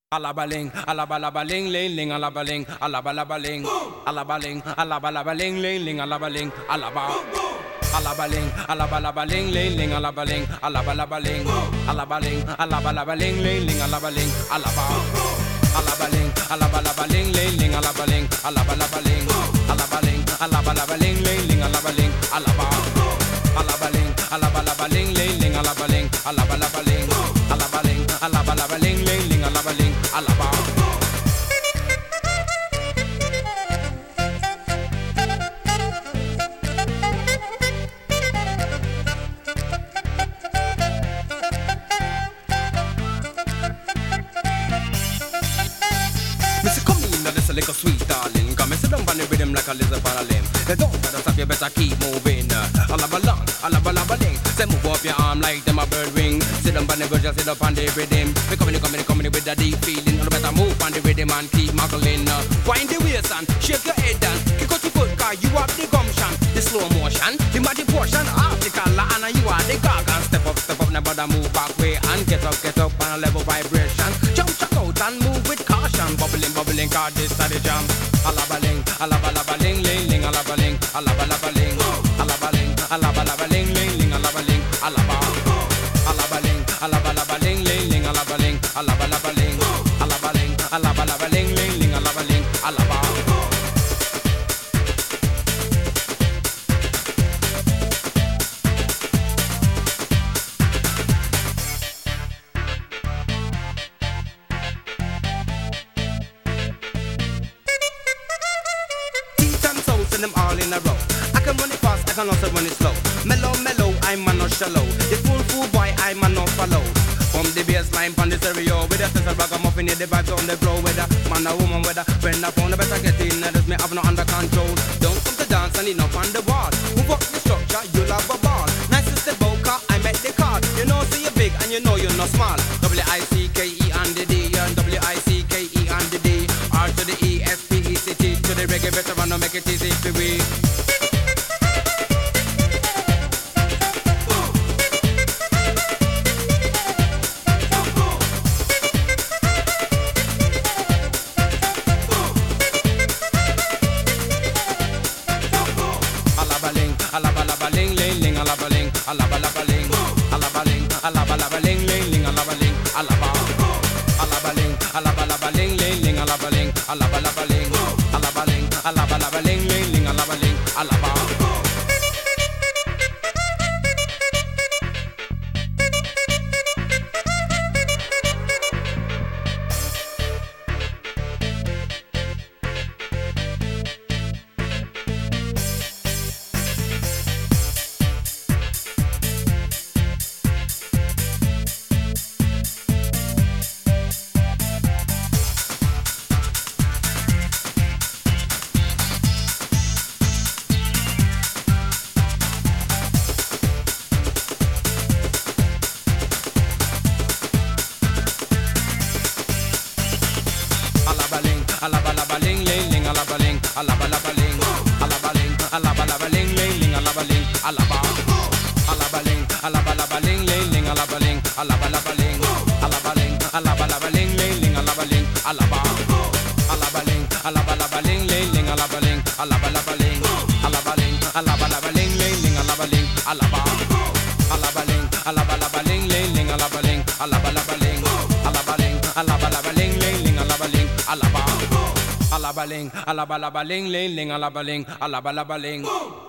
Alabaling, alabalabaling, ling, ling, alabaling, alabalabaling, alabaling, alabalabaling, ling, ling, alabaling, alaba. Alabaling, alabalabaling, ling, ling, alabaling, alabalabaling, alabaling, alabalabaling, ling, ling, alabaling, alaba. Alabaling, alabalabaling, ling, ling, alabaling, alabalabaling, alabaling, alabalabaling, ling, ling, alabaling, alaba. Alabaling, alabalabaling, ling, ling, alabaling, alabalabaling, alabaling, alabalabaling, ling, ling, alabaling, alaba. Missy come in, now this a little sweet darling. Come and sit down on the rhythm like a lizard on a limb. They don't gotta stop, you better keep moving. Alabalang, alabalabaling. Say move up your arm like them a bird wing. Sit down on the verge, sit up on the rhythm. We coming with a deep feeling. You better move on the rhythm and keep muggling. Wind the waist and shake your head and kick out your foot, cause you have the gumption. The slow motion, the magic portion of the color, and you are the gargan. Step up, never bother move back way and get up on a level vibration. Jump, check out and move with caution. Bubbling, cause this is the jam. Alabaling, alabalabaling, ling, ling, alabaling, alabalabaling, alabaling, alabalabaling, ling, ling, alabaling, alaba. Alabaling, alabalabaling, ling, ling, alabaling, alabalabaling, alabaling, alabalabaling, ling, ling, alabaling, alaba. And them all in a row. I can run it fast, I can also run it slow. Mellow, I'm a no shallow. The fool boy, I'm a no follow. From the baseline, from the stereo, with a sister ragamuffin, the vibes on the floor. Whether man or woman, whether friend or phone, better get in. There's me have no under control. Don't come to dance and enough on the wall. Move up the structure, you'll have a ball. Nice is the vocal, I make the card. You know, see you're big and you know you're not small. W-I-C-K-E and the D, and W-I-C-K-E and the D. R to the E, S, P, E, C, T, to the reggae veteran, no make it easy for we. Alabalabaling, ling, ling, alabaling, alabalabaling, alabaling, alabalabaling, ling, ling, alabaling, alaba. Alabaling, alabalabaling, ling, ling, alabaling, alabalabaling, alabaling, alabalabaling, ling, ling, alabaling, alaba. Alabalabaling, ling, ling, alabaling, alabalabaling, alabaling, alabalabaling, ling, ling, alabaling, alaba. Alabaling, alabalabaling, ling, ling, alabaling, alabalabaling, alabaling, alabalabaling, ling, ling, alabaling, alaba. Alabaling, alabalabaling, ling, ling, alabaling, alabalabaling, alabaling, alabalabaling, ling, ling, alabaling, alaba. Alabaling, alabalabaling, ling, ling, alabaling, alabalabaling, alabaling, alabalabaling, ling, ling, alabaling, alaba. Alabaling, alabalabaling, ling, ling, alabaling, alabalabaling.